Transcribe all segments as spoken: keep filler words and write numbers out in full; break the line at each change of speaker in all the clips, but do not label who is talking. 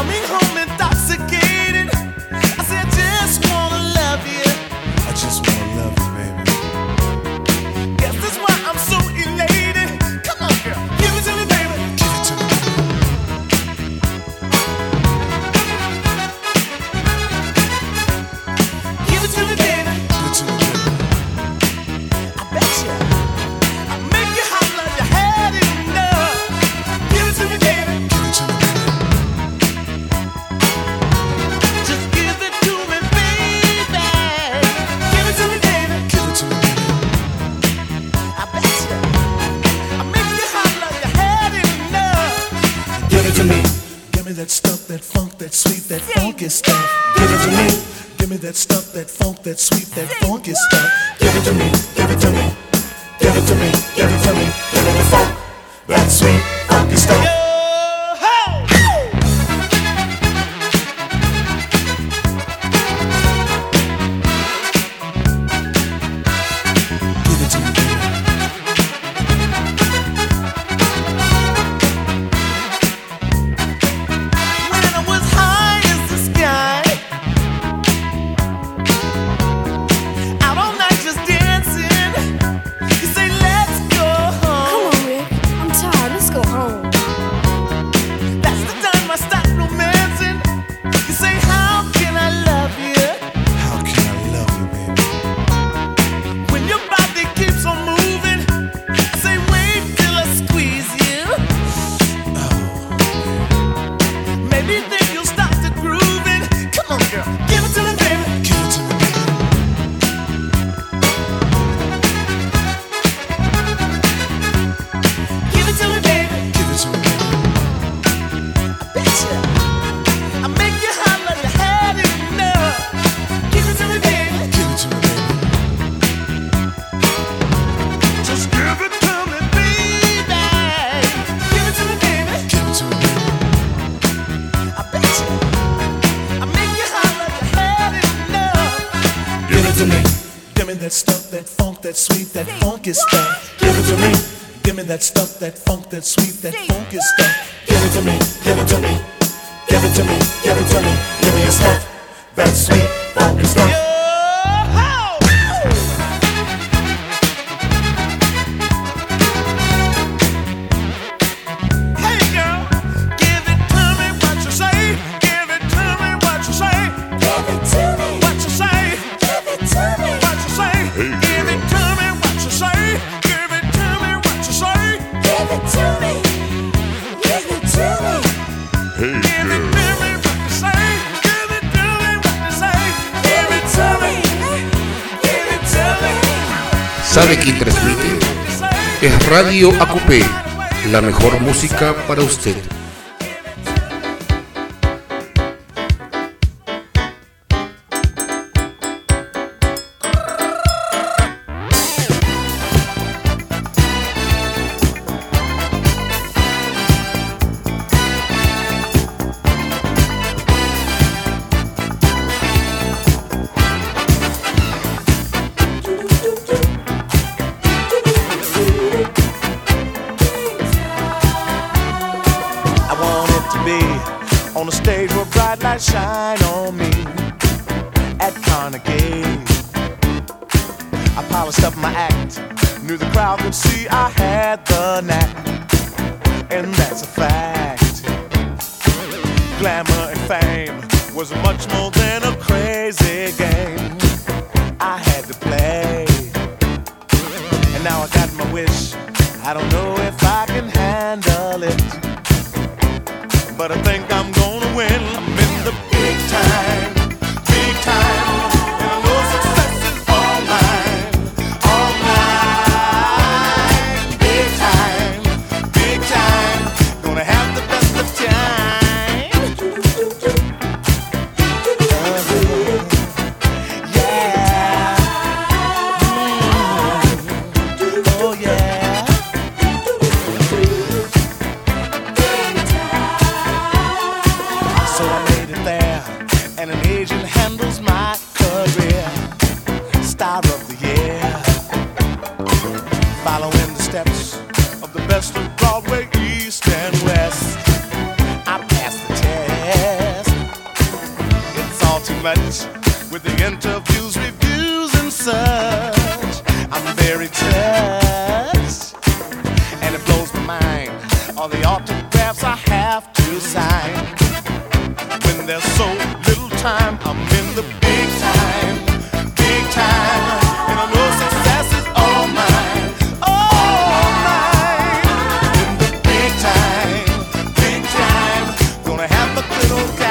Coming home intoxicated. I said, I just wanna love you. I just wanna love you, baby. Guess that's why I'm so elated. Come on, girl, give it to me, baby. Give it to me. Give it to me, baby. Give it to me, baby. I bet you I'll make you hot like you had enough. Give it to me, baby. Give it to me, baby. Just give it to me, baby. Give it to me, baby. Give it to me, baby. I bet you I'll make you hot like you had enough. Give it to me. Give me that stuff, that funk, that sweet, that funky stuff. Give it to me. Give me that stuff, that funk, that sweet, that funky stuff. Give it to me. Give it to me. Give it to me. Give it to me. Give me the funk, that sweet, funky stuff. Give it to me, baby. When I was high as the sky, out all night just dancing. You say, let's go
Come
home.
on, Rick. I'm tired. Let's go home.
That's the time I start romancing. You say, how can I love you? How can I love you, baby? When your body keeps on moving, I say, wait till I squeeze you. Maybe then you'll start to grooving. Come on, girl, give it to me, baby. Give it to me, baby. Give it to me, baby. Give it to me, baby. I bet you I'll make you hot like you had enough. Give it to me, baby. Give it to me, baby. Just give it to me, baby. Give it to me, baby. Give it to me, baby. I bet you I'll make you hot like you had enough. Give it to me. Give me that stuff, that funk, that sweet, that funky stuff. Give it to me. Give me that stuff, that funk, that sweet, that funky stuff. Give it to me. Give it to me. Give it to me. Give it to me. Give me your stuff, that sweet, funky stuff. Hey girl, give it to me what you say. Give it to me what you say.
Give it to me.
What you say.
Give it to me.
What you say. Give it to me what you say. Give it to me what you say.
Give it to me. Give it to me.
Give it to me what you say. Give it to me what you say. Give it to me. Give it to me.
¿Sabe quién transmite?
What you say.
Es Radio A Q P, la mejor música para usted.
I want it to be on a stage where bright lights shine on me at Carnegie. I polished up my act, knew the crowd could see I had the knack, and that's a fact. Glamour and fame was much more than a crazy game I had to play. And now I got my wish, I don't know if I can handle it, but I think I'm gonna win. I'm in the big time, big time, and I know success is all mine, all mine. Big time, big time, gonna have the best of time. Uh-huh. Yeah. Mm. Oh yeah. So I made it there, and an agent handles my career. Star of the year, following the steps of the best of Broadway, East and West. I passed the test. much with the interviews, reviews, and such. I'm very touched, and it blows my mind, all the autographs I have to sign. When there's so little time, I'm in the big time, big time, and I know success is all mine, all mine. In the big time, big time, gonna have a good old time.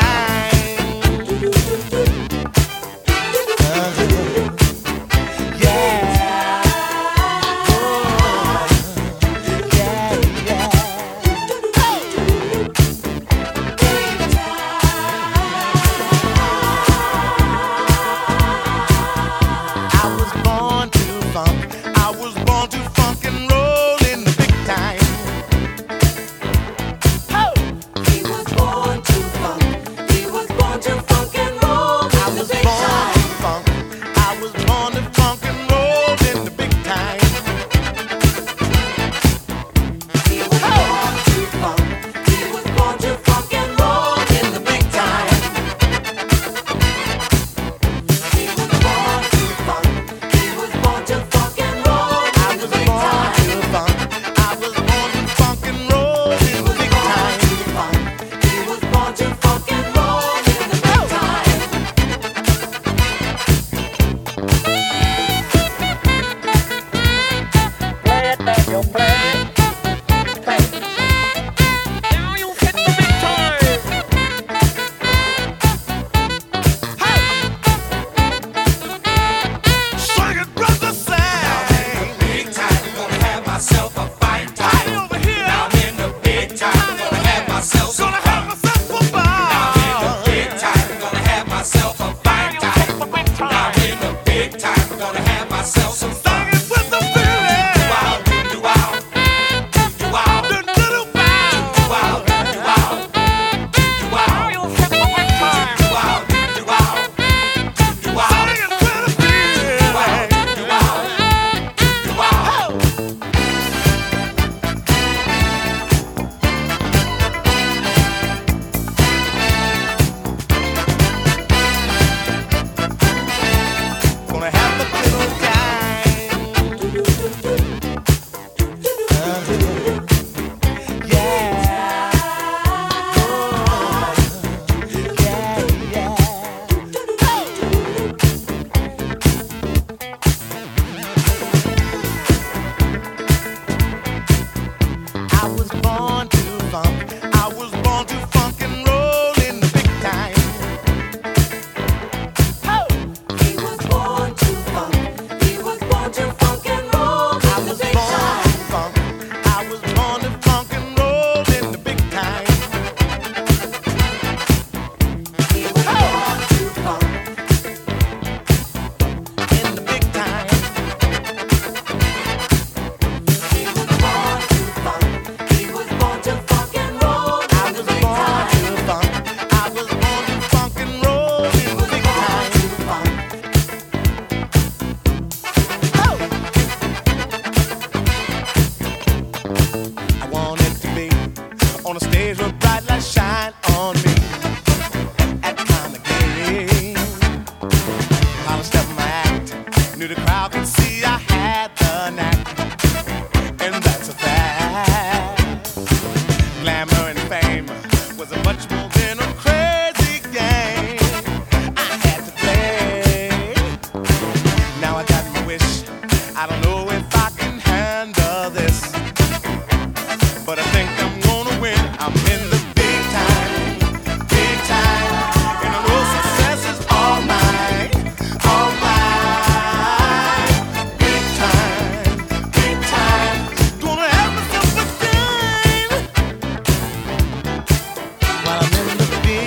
While I'm in the big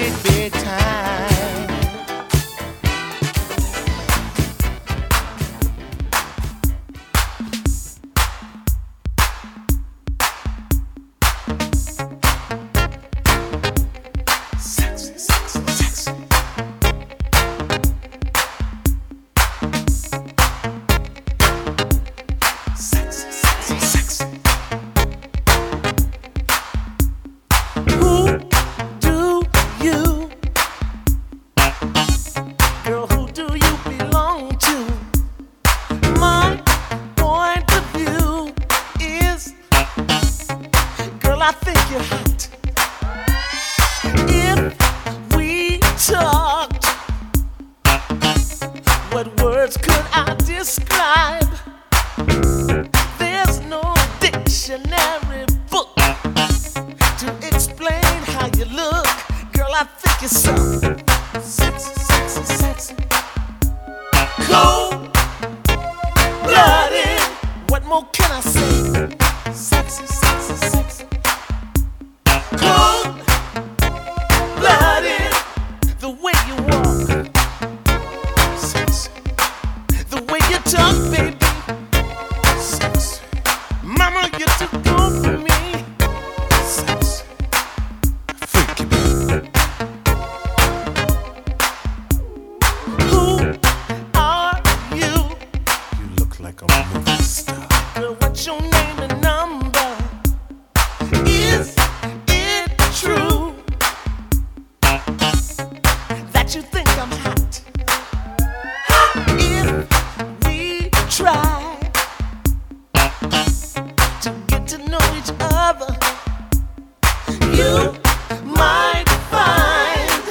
I think you're so sexy, sexy, sexy. Cold blooded. What more can I say? Sexy, sexy, sexy. Cold blooded. The way you walk, sexy. The way you talk, baby, sexy. Mama, you're too good for me, sexy. Freaky baby. Who are you? You look like a movie star. Girl, what's your name and number? Is it true that you think I'm hot? If we try to get to know each other, you might find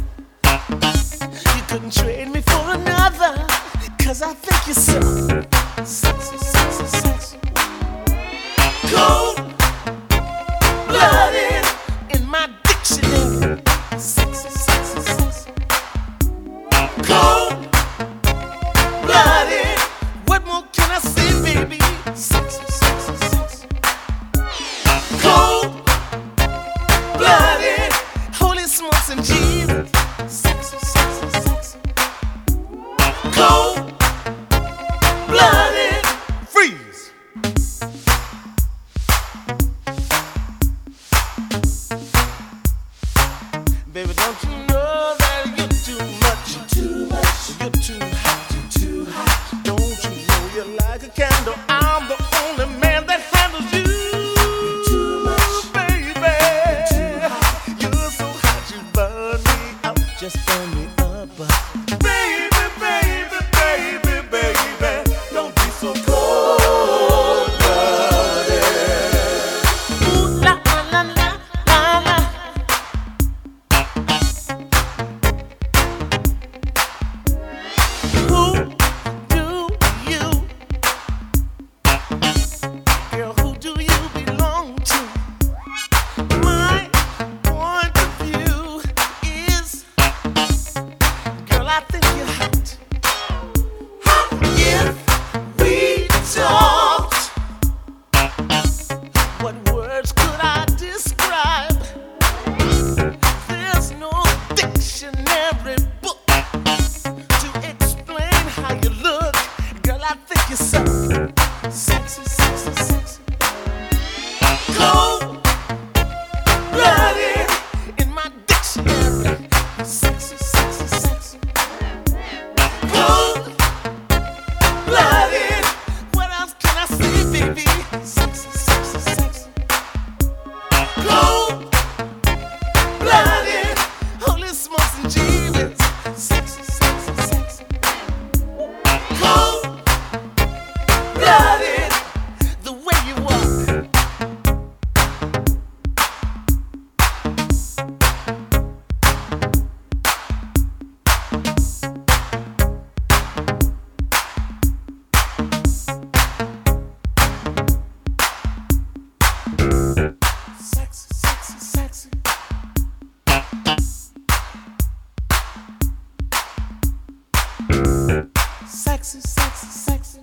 you couldn't trade me for another. Cause I think you're so sexy, sexy, sexy. Cold blooded in my dictionary. Sexy, sexy, sexy. Cold blooded. What more can I say, baby? Sexy, sexy, sexy. Cold blooded. Holy smokes and Jesus. Sexy, sexy, sexy. Cold blooded. Freeze. Baby, don't you know that you're too much? You're too much. You're too hot. You're too hot. Don't you know you're like a candle? I'm the only man that handles you. You're too much, baby. You're too hot. You're so hot, you burn me out. Just burn me up, baby, baby, baby, baby. Don't be so cold-blooded. Ooh la la la la la. Who do you, girl, who do you belong to? My point of view is, girl, I think you're hot. If we talked, what words could I describe? There's no dictionary book to explain how you look. Girl, I think you're so sexy, sexy, sexy. Cold blooded in my dictionary. Sexy, sexy, sexy. Cold blooded. What else can I say, baby? Sexy, sexy, sexy. Cold blooded. Holy smokes and Jesus. Sexy, sexy, sexy. Cold blooded. The way you walk. Sexy, sexy, sexy. Sexy, sexy, sexy.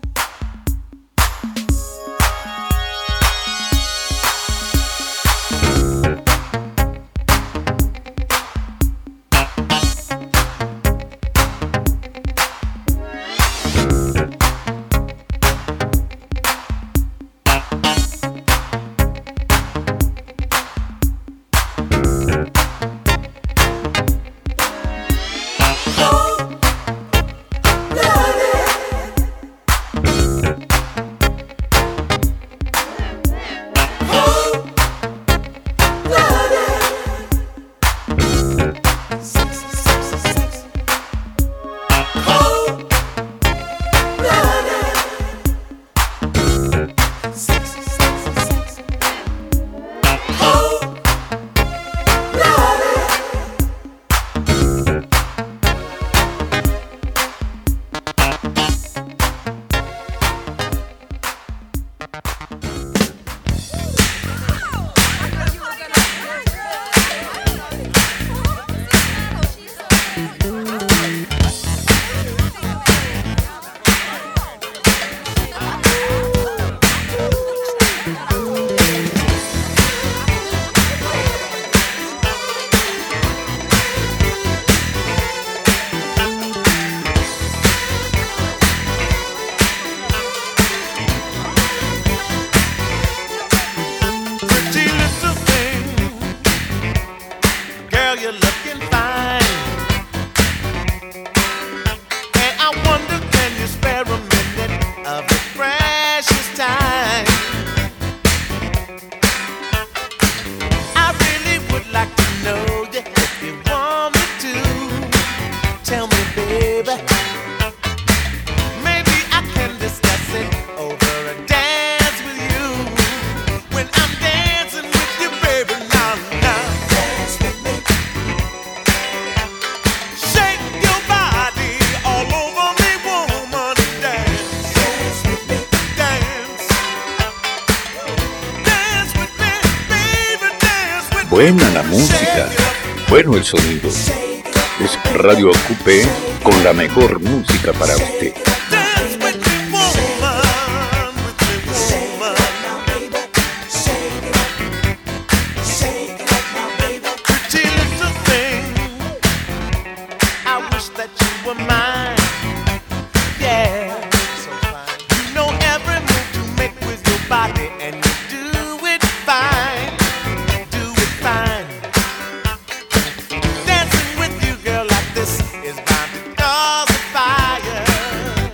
Cold blooded. can find. And I wonder, can you spare a minute of your precious time? I really would like to know you if you want me to. Tell me, baby. Maybe I can discuss it over a dance with you. When I'm dancing with you, baby, now, now.
Dance with me.
Shake your body all over me, woman. Dance,
Dance with me.
dance. Dance with me, baby, dance with me.
Buena la música, bueno el sonido. Es Radio Ocupe con la mejor música para usted.
Dance with me, woman, with me, woman. Pretty little thing, I wish that you were mine. Yeah, so fine. You know every move to make with your body, and you do it fine. Do it fine. Dancing with you, girl, like this is bound to cause a fire.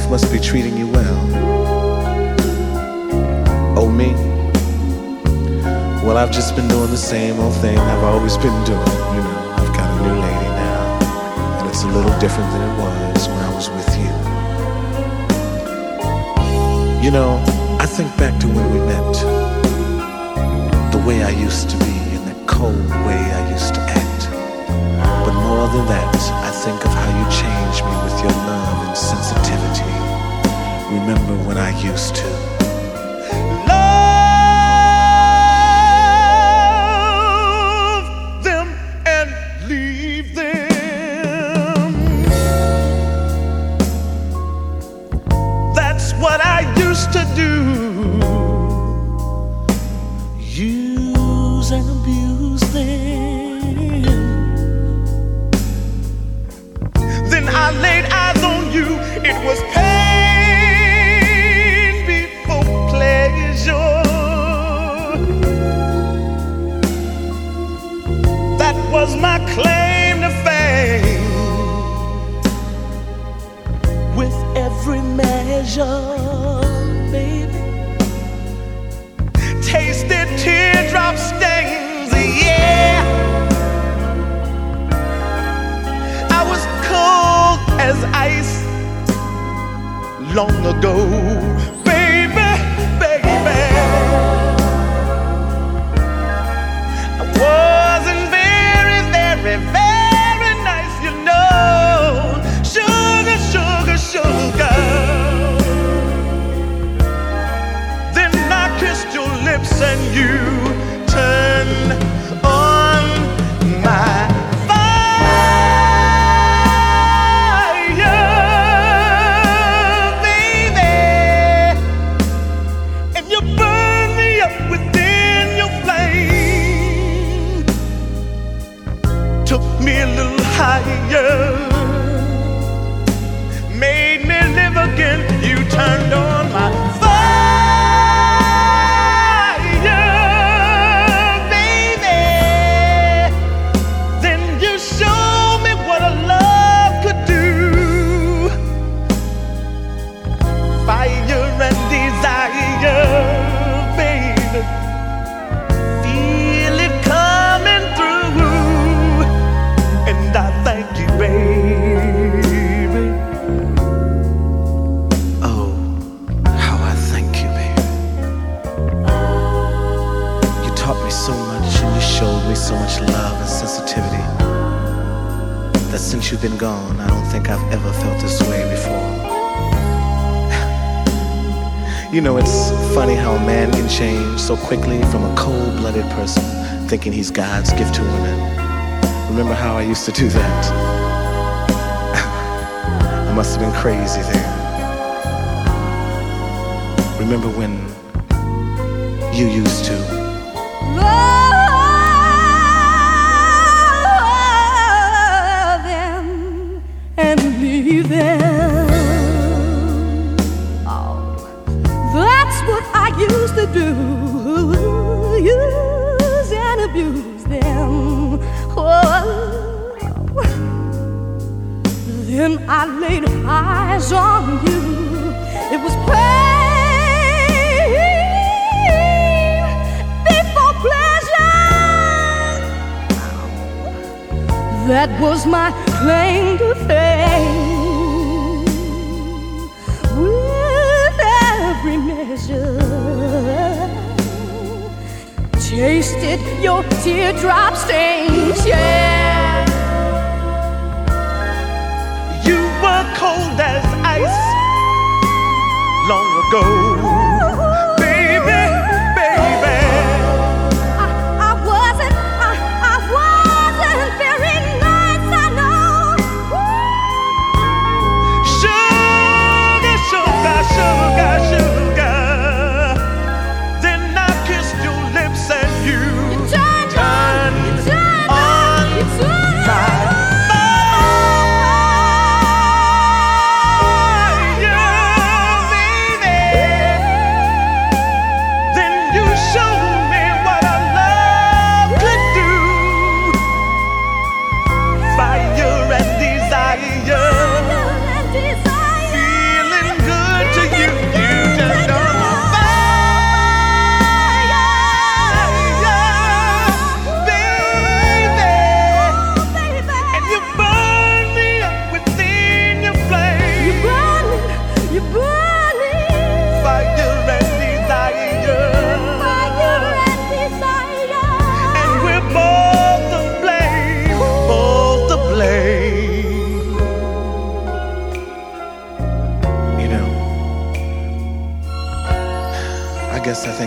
life must be treating you well. Oh, me? Well, I've just been doing the same old thing I've always been doing. You know, I've got a new lady now, and it's a little different than it was when I was with you. You know, I think back to when we met, the way I used to be and the cold way I used to act. But more than that, I think of how you changed me with your love and sensitivity. Remember when I used to love them and leave them. That's what I used to do. Use and abuse them. Then I laid eyes on you. It was pain before pleasure. That was my claim to fame. With every measure, baby, tasted teardrop stains, yeah. I was cold as ice long ago, baby, baby. I wasn't very, very, very nice, you know. Sugar, sugar, sugar. Then I kissed your lips and you turned on my fire, baby. And you burned me up within your flame. Took me a little higher, made me live again. You turned on my fire, baby. Then you showed me what a love could do. Fire and desire, baby. Feel it coming through, and I thank you, baby. Oh, how I thank you, baby. You taught me so much and you showed me so much love and sensitivity that since you've been gone, I don't think I've ever felt this way before. You know, it's funny how a man can change so quickly from a cold-blooded person thinking he's God's gift to women. Remember how I used to do that? I must have been crazy then. Remember when you used to
Love them and leave them. Oh, that's what I used to do. Use and abuse them. Oh, then I laid eyes on you. It was pain before pleasure. That was my claim to fame. With every measure, tasted your teardrop stains, yeah.
you were cold as ice long ago, baby, baby.
I, I wasn't, I, I wasn't very nice, I know.
Sugar, sugar, sugar, sugar. Then I kissed your lips and you
Turned on, you turned on, you turned
my
on.
fire, baby.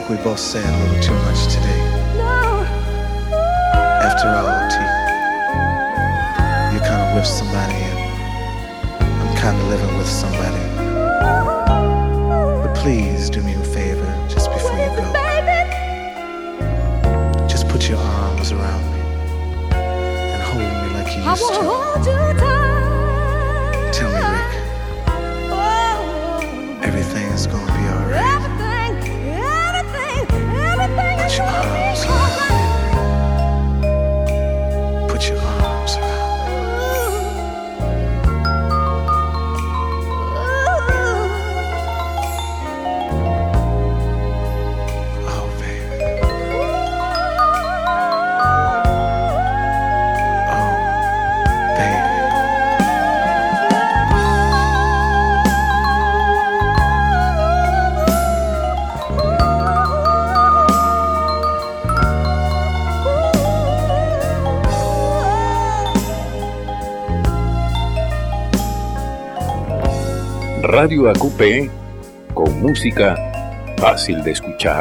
think we both said a little too much today.
No.
After all, T, you're kind of with somebody and I'm kind of living with somebody. But please do me a favor just before you go. Just put your arms around me and hold me like you
I
used
will
to.
hold you tight.
Tell me, Rick,
Oh,
everything's gonna be alright.
everything, everything, everything
Put
is
your
gonna
arms
be
around
alright.
me. Put your arms around me. Oh, baby. Oh, baby.
Radio A Q P con música fácil de escuchar.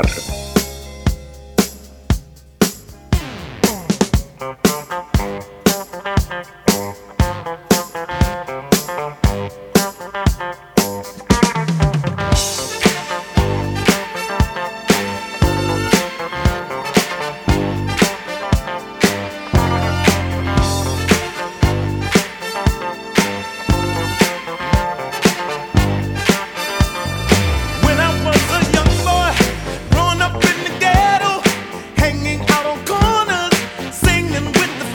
When I was a young boy, growing up in the ghetto, hanging out on corners, singing with the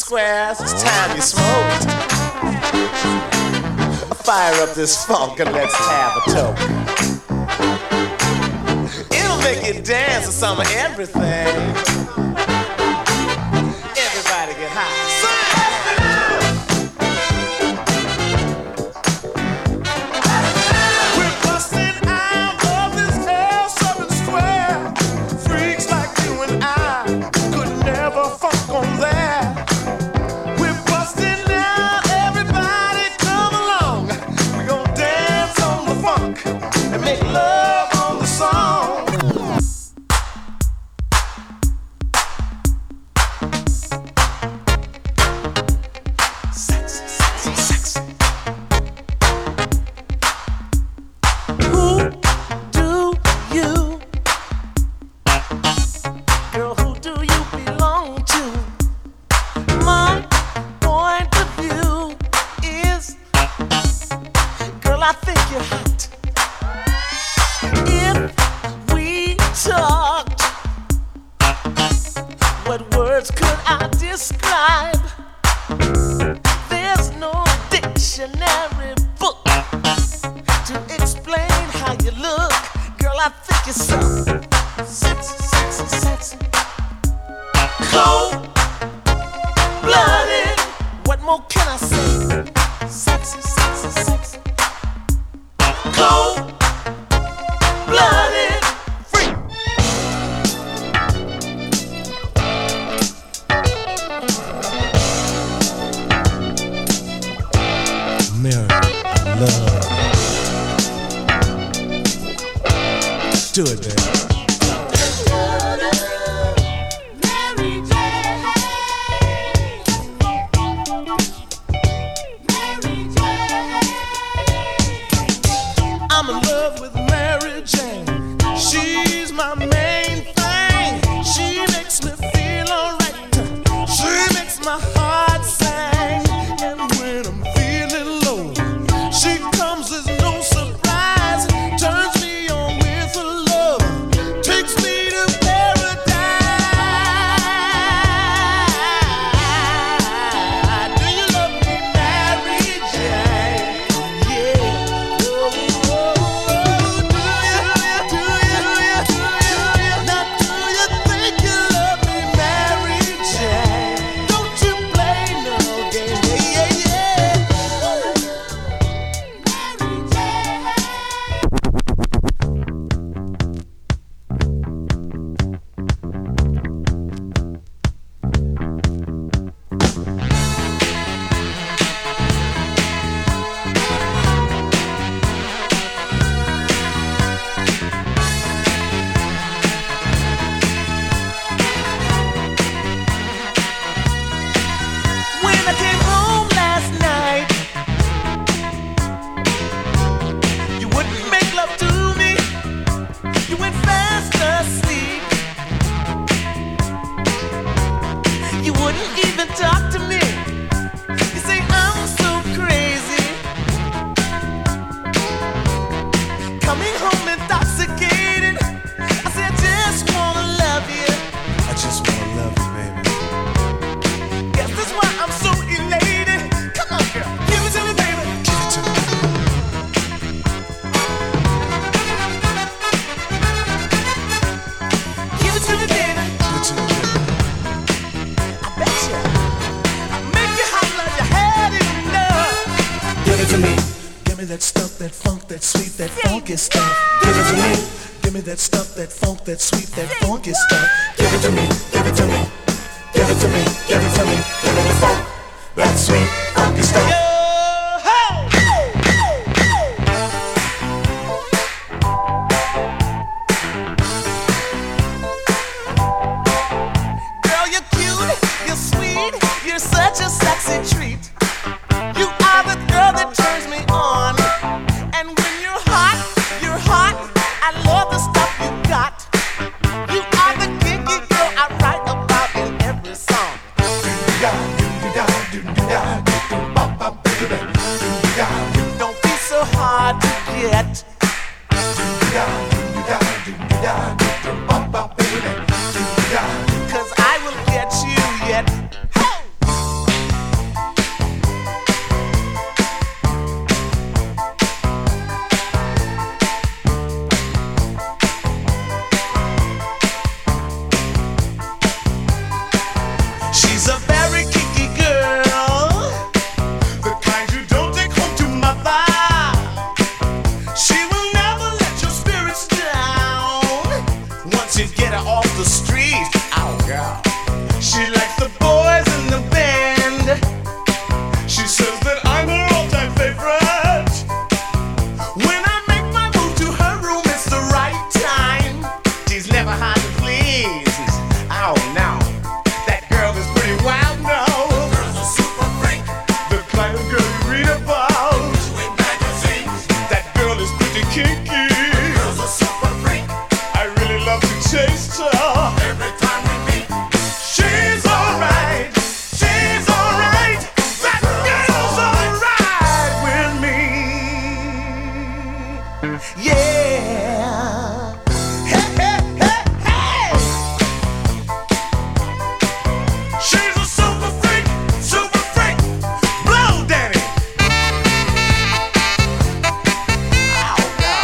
squares, it's time you smoked. Fire up this funk and let's have a toke. It'll make you dance to some of everything. Everybody get high. We're busting out of this hell seven square. Freaks like you and I could never funk on that. We're busting out, everybody come along. We're gonna dance on the funk and make love on the song. Sexy, sexy, sexy. Who do you, girl, who do you belong to? My point of view is, girl, I think you're hot. If we talked, what words could I describe? There's no dictionary book to explain how you look. Girl, I think you're so sexy, sexy, sexy. Cold-blooded, what more can I say? Sexy, sexy, sexy. Cold-blooded, free.
Mary, I love. Do it, baby.
Mary Jane. Mary Jane.
I'm in love with Mary Jane. She's my main thing. She makes me feel alright. She makes my heart sing. And when I'm feeling low, she comes as no surprise. Turns me on with her love. Takes me to paradise. Do you love me, Mary Jane? Yeah. Oh, oh, oh. Do you, do you, do you? Now do you think you love me, Mary Jane? Don't you play no game? Yeah, yeah, yeah.
Mary Jane.
When I came home last night, you wouldn't make love to me. You went fast asleep. You wouldn't even talk to me. You say I'm so crazy. Coming home intoxicated. I said I just wanna love you.
I just wanna love you, baby.
Guess that's why I'm so elated. Come on, girl, give it to me, baby.
Give it to me.
Give it to me, baby.
Give it to me, baby.
I bet you I make you holler, you had enough.
Give it to me. Give me that stuff, that funk, that sweet, that funky stuff. Give it to me. Give me that stuff, that funk, that sweet, that funky stuff. Give it to me. Give it to me. Give it to me. Give it to me. Give me the funk, that sweet, funky stuff.
Yo, hey! Girl, you're cute, you're sweet, you're such a sexy treat. You are the girl that turns me on. And when you're hot, you're hot. I love the stuff you got. You are the kinky girl She likes the boys in the band. She says that I'm her all-time favorite. When I make my move to her room, it's the right time. She's never hard to please. Oh no, that girl is pretty wild now. Girl's a super freak. The kind of girl you read about in magazines. That girl is pretty kinky. Girl's a super freak. I really love to chase her. Every time we meet, she's alright. She's alright. That girl's alright with me. Yeah. Hey, hey, hey, hey. She's a super freak, super freak. Blow, Danny. Oh, no.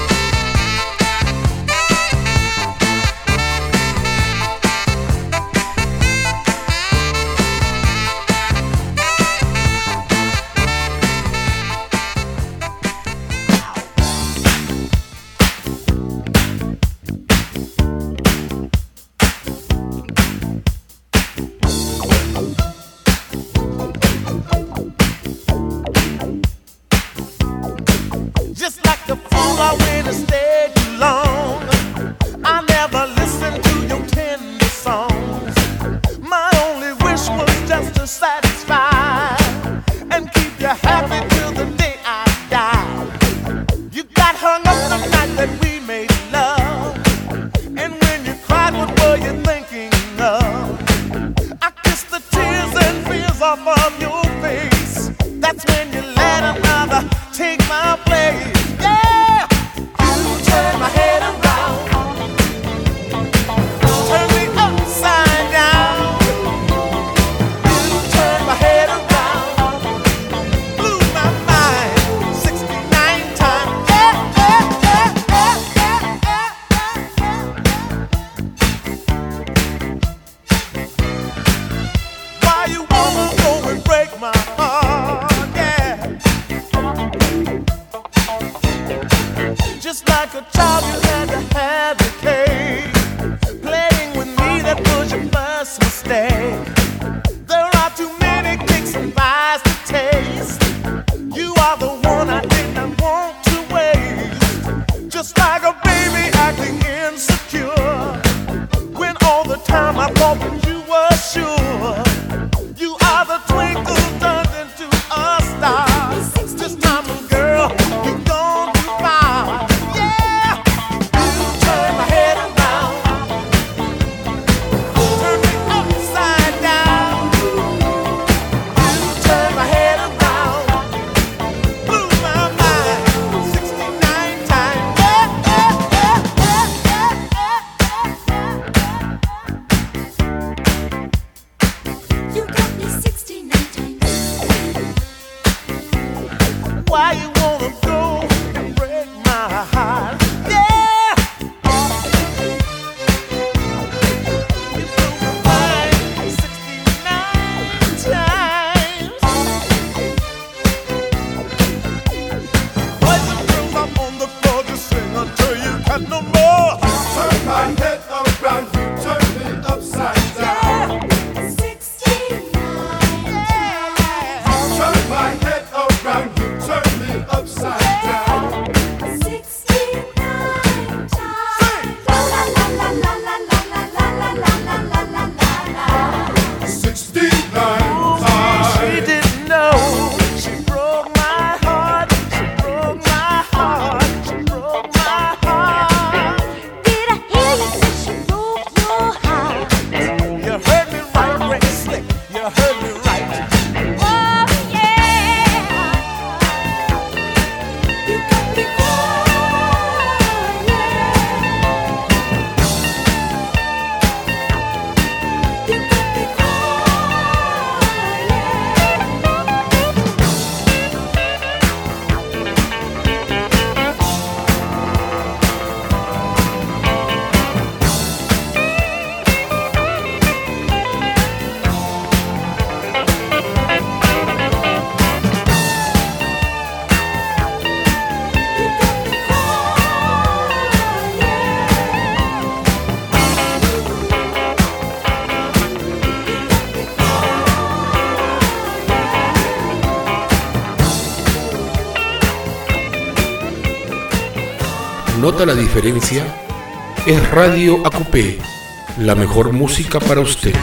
Just like a fool, I went and stayed too long. I never listened to your tender songs. My only wish was just to satisfy and keep you happy till the day I die. You got hung up the night that we made love, and when you cried, what were you thinking of? I kissed the tears and fears off of your face. That's when you let another take my place. Yeah, you turn my head around, turn me upside down. You turn my head around, blew my mind sixty-nine times. Yeah, yeah, yeah, yeah, yeah, yeah. Why you wanna go and break my heart? Yeah. Just like a child, you had to have your cake. Playing with me, that was your first mistake. There are too many cakes and pies to taste. You are the one I did not want to waste. Just like a baby acting insecure, when all the time I thought that you were sure. You are the twinkle turned into a star. This time, girl, you gone too far. Yeah, you turn my head around, turn me upside down. You turn my head around, blew my mind sixty-nine times. Yeah, yeah, yeah, yeah, yeah, yeah, yeah.
nota la diferencia, es Radio A Q P, la mejor música para usted.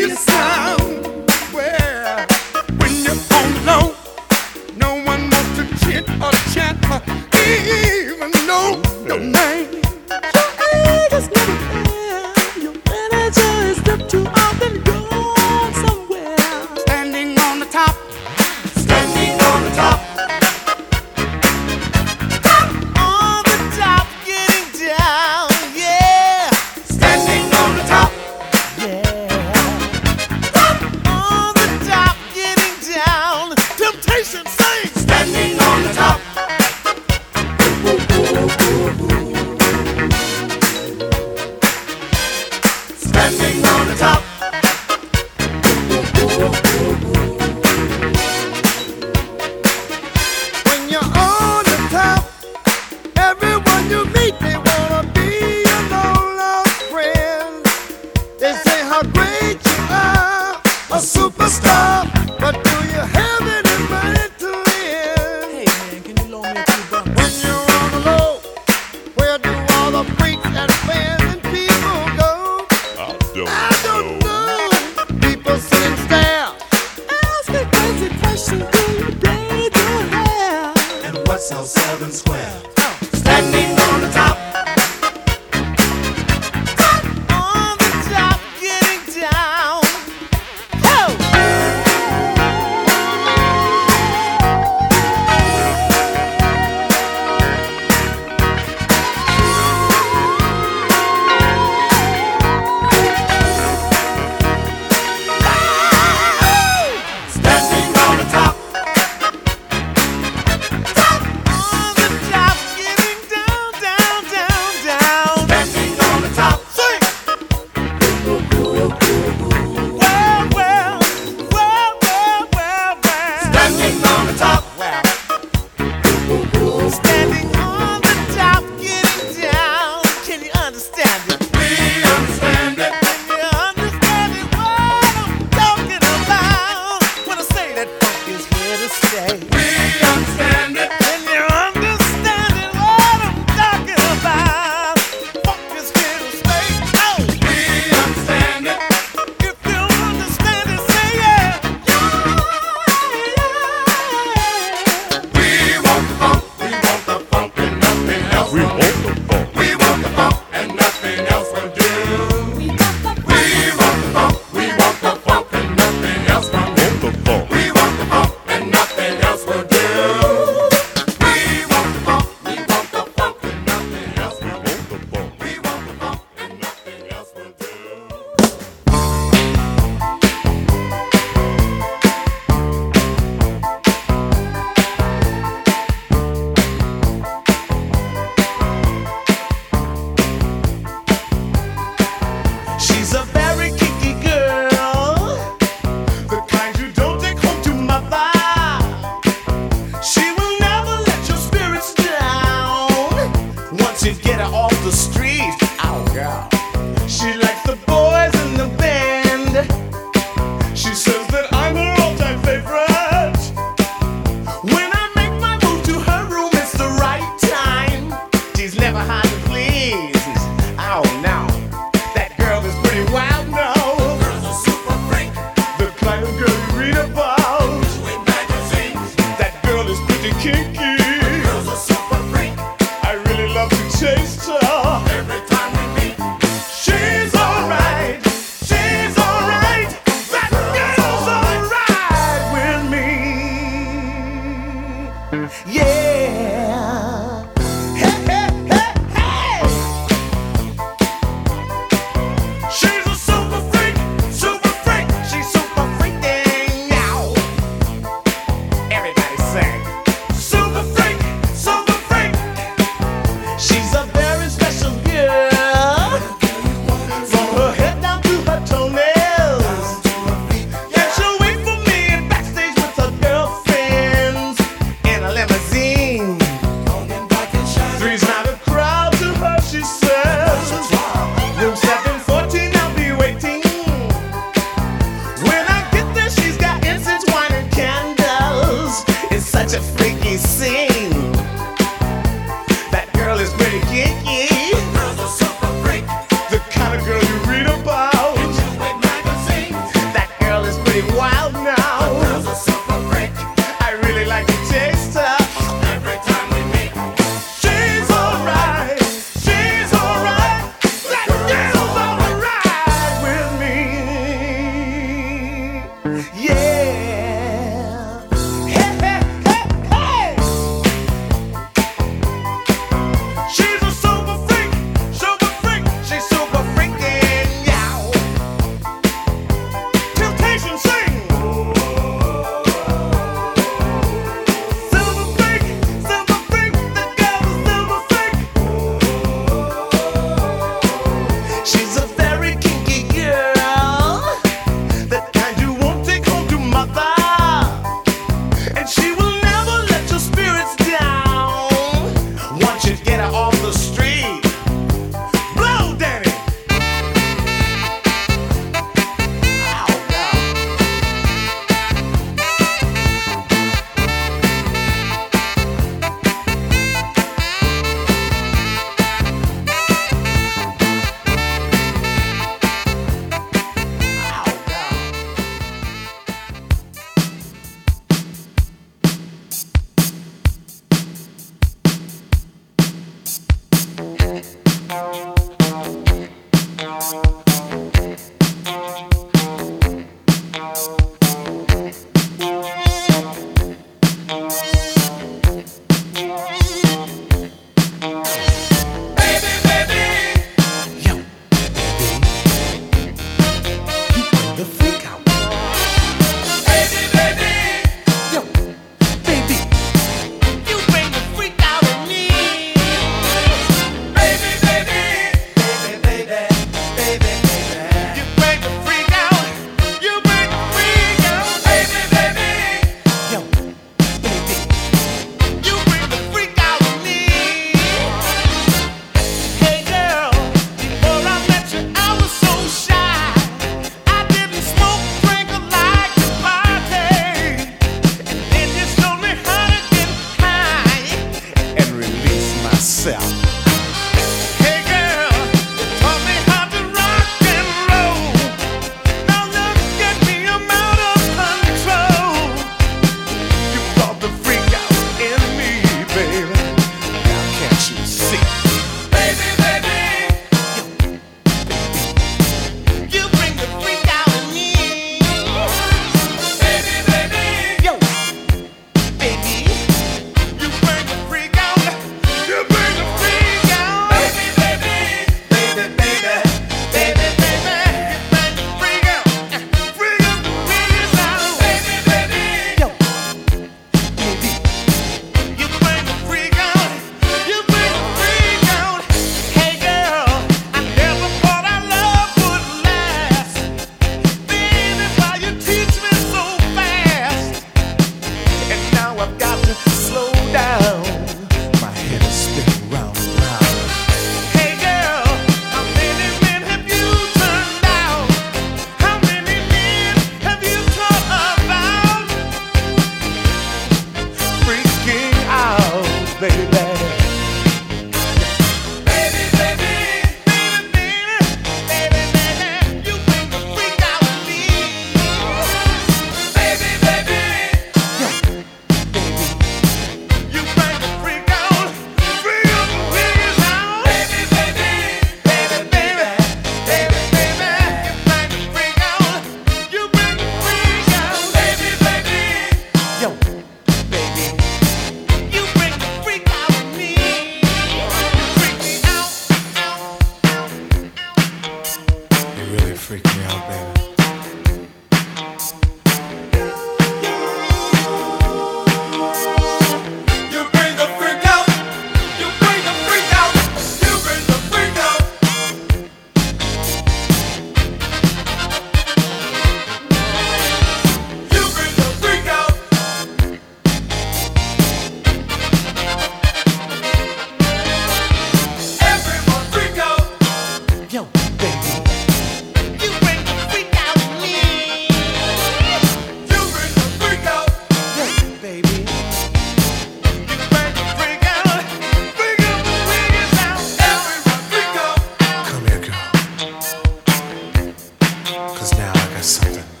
got something